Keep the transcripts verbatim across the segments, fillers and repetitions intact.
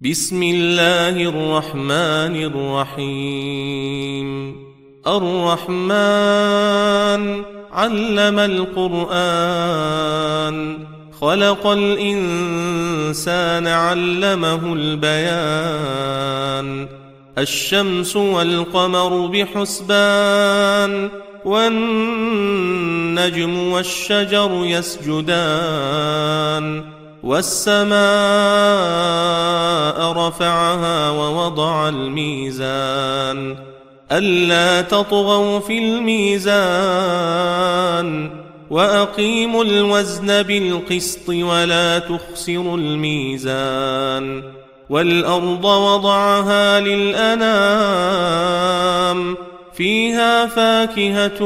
بسم الله الرحمن الرحيم. الرحمن علم القرآن، خلق الإنسان علمه البيان. الشمس والقمر بحسبان، والنجم والشجر يسجدان. والسماء رفعها ووضع الميزان، ألا تطغوا في الميزان، وأقيموا الوزن بالقسط ولا تخسروا الميزان. والأرض وضعها للأنام، فيها فاكهة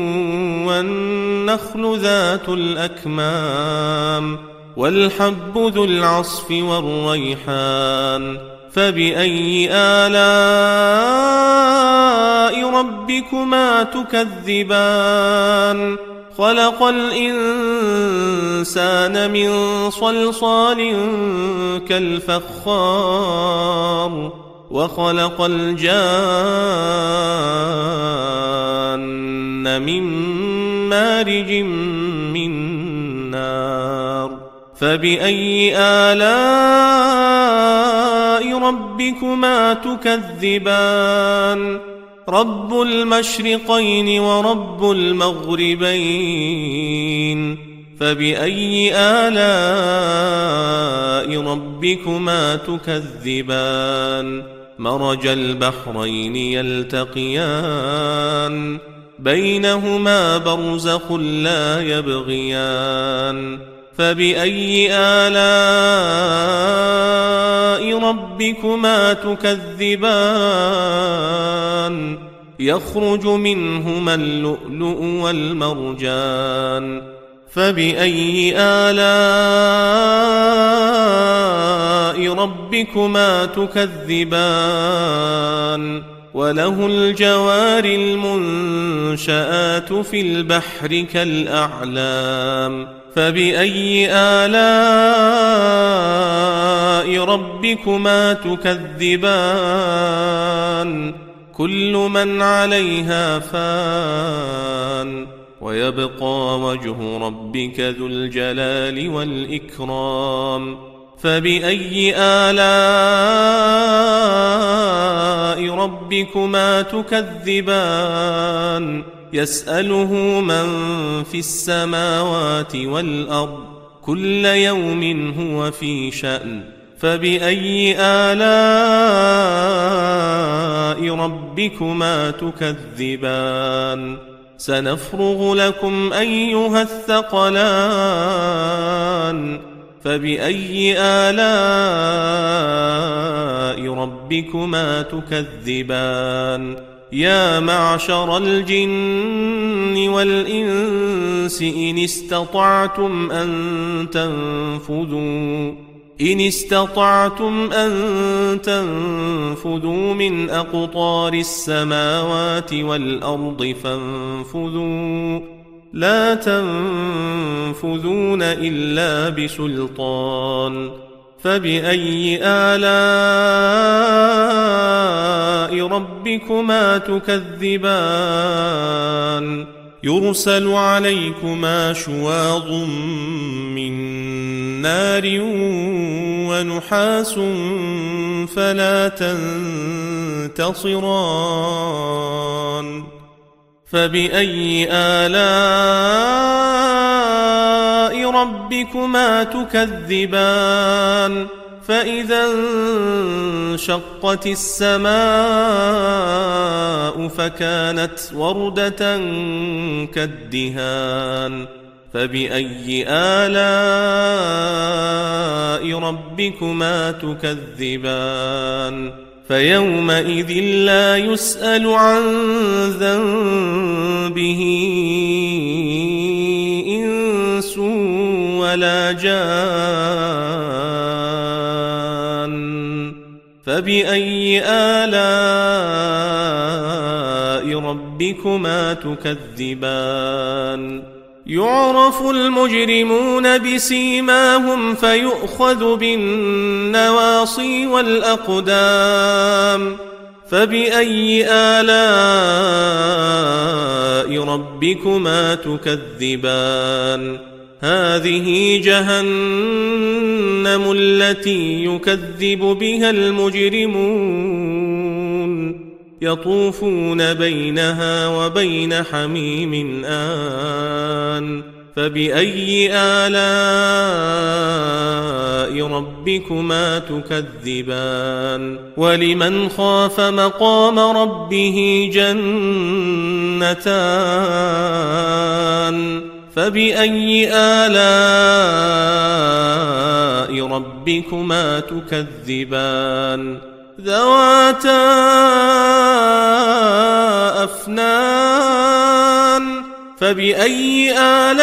والنخل ذات الأكمام، والحب ذو العصف والريحان. فبأي آلاء ربكما تكذبان؟ خلق الإنسان من صلصال كالفخار، وخلق الجان من مارج من نار. فبأي آلاء ربكما تكذبان؟ رب المشرقين ورب المغربين. فبأي آلاء ربكما تكذبان؟ مرج البحرين يلتقيان، بينهما برزخ لا يبغيان. فبأي آلاء ربكما تكذبان؟ يخرج منهما اللؤلؤ والمرجان. فبأي آلاء ربكما تكذبان؟ وله الجوار المنشآت في البحر كالأعلام. فبأي آلاء ربكما تكذبان؟ كل من عليها فان، ويبقى وجه ربك ذو الجلال والإكرام. فبأي آلاء ربكما تكذبان؟ يسأله من في السماوات والأرض، كل يوم هو في شأن. فبأي آلاء ربكما تكذبان؟ سنفرغ لكم أيها الثقلان. فبأي آلاء ربكما تكذبان؟ يا معشر الجن والإنس إن استطعتم أن تنفذوا إن استطعتم أن تنفذوا من أقطار السماوات والأرض فانفذوا، لا تنفذون إلا بسلطان. فبأي آلاء ربكما تكذبان؟ يرسل عليكما شواظ من نار ونحاس فلا تنتصران. فبأي آلاء ربكما تكذبان؟ فإذا انشقت السماء فكانت وردة كالدهان. فبأي آلاء ربكما تكذبان؟ فيومئذ لا يسأل عن ذنبه إنس ولا جان. فبأي آلاء ربكما تكذبان؟ يعرف المجرمون بسيماهم فيؤخذ بالنواصي والأقدام فبأي آلاء ربكما تكذبان هذه جهنم التي يكذب بها المجرمون يطوفون بينها وبين حميم آن فبأي آلاء ربكما تكذبان ولمن خاف مقام ربه جنتان فبأي آلاء ربكما تكذبان ذواتا أفنان فبأي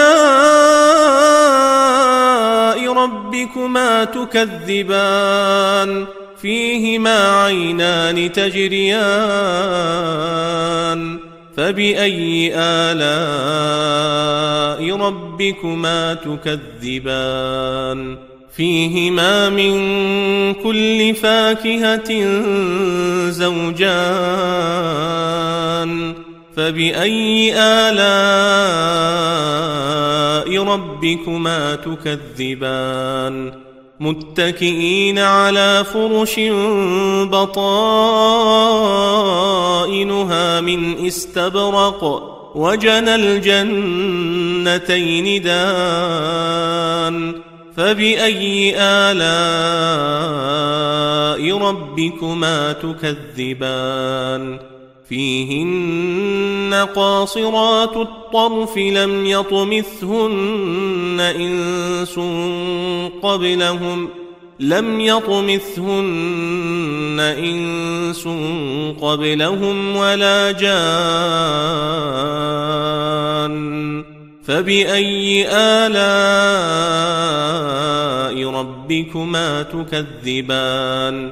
آلاء ربكما تكذبان فيهما عينان تجريان فبأي آلاء ربكما تكذبان فيهما من كل فاكهة زوجان فبأي آلاء ربكما تكذبان متكئين على فرش بطائنها من استبرق وجنى الجنتين دان فبأي آلاء ربكما تكذبان فيهن قاصرات الطرف لم يطمثهن إنس قبلهم لم يطمثهن إنس قبلهم ولا جان فبأي آلاء ربكما تكذبان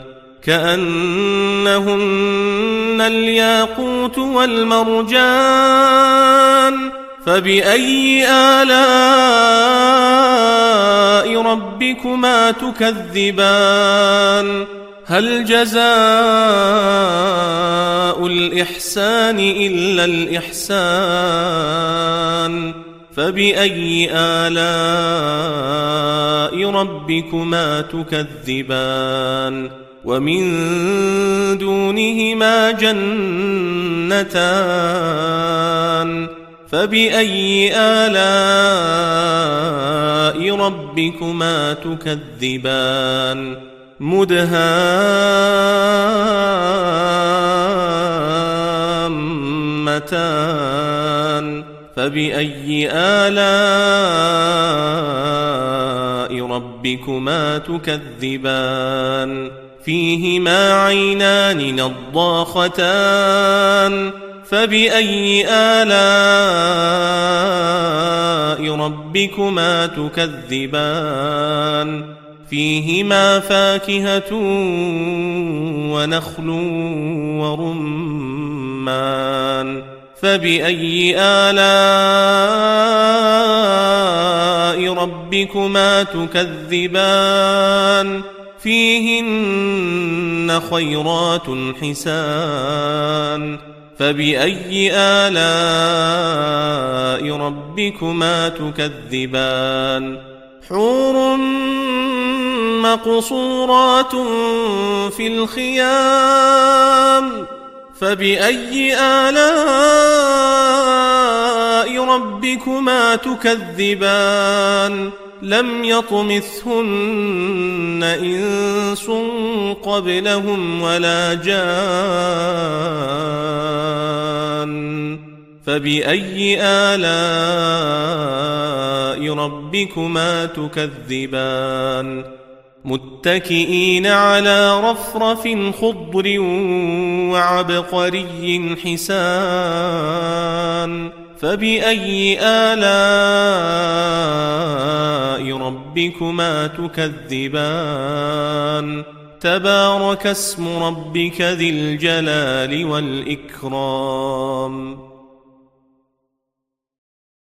كأنهن الياقوت والمرجان فبأي آلاء ربكما تكذبان هل جزاء الإحسان إلا الإحسان فبأي آلاء ربكما تكذبان ومن دونهما جنتان فبأي آلاء ربكما تكذبان مدهامتان فبأي آلاء ربكما تكذبان فيهما عينان نضاختان فبأي آلاء ربكما تكذبان فيهما فاكهة ونخل ورمان فبأي آلاء ربكما تكذبان فيهن خيرات حسان فبأي آلاء ربكما تكذبان حور مقصورات في الخيام فبأي آلاء ربكما تكذبان لم يطمثهن إنس قبلهم ولا جان فبأي آلاء ربكما تكذبان متكئين على رفرف خضر وعبقري حسان فبأي آلاء ربكما تكذبان تبارك اسم ربك ذي الجلال والإكرام